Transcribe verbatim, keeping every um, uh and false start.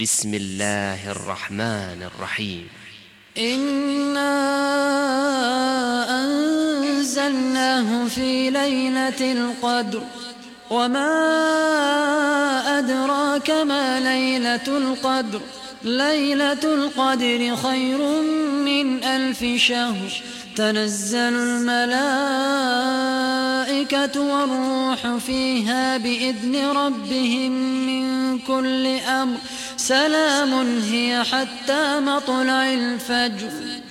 بسم الله الرحمن الرحيم. إنا أنزلناه في ليلة القدر وما أدراك ما ليلة القدر ليلة القدر خير من ألف شهر تنزل الملائكة والروح فيها بإذن ربهم من كل أمر سلام هي حتى مطلع الفجر.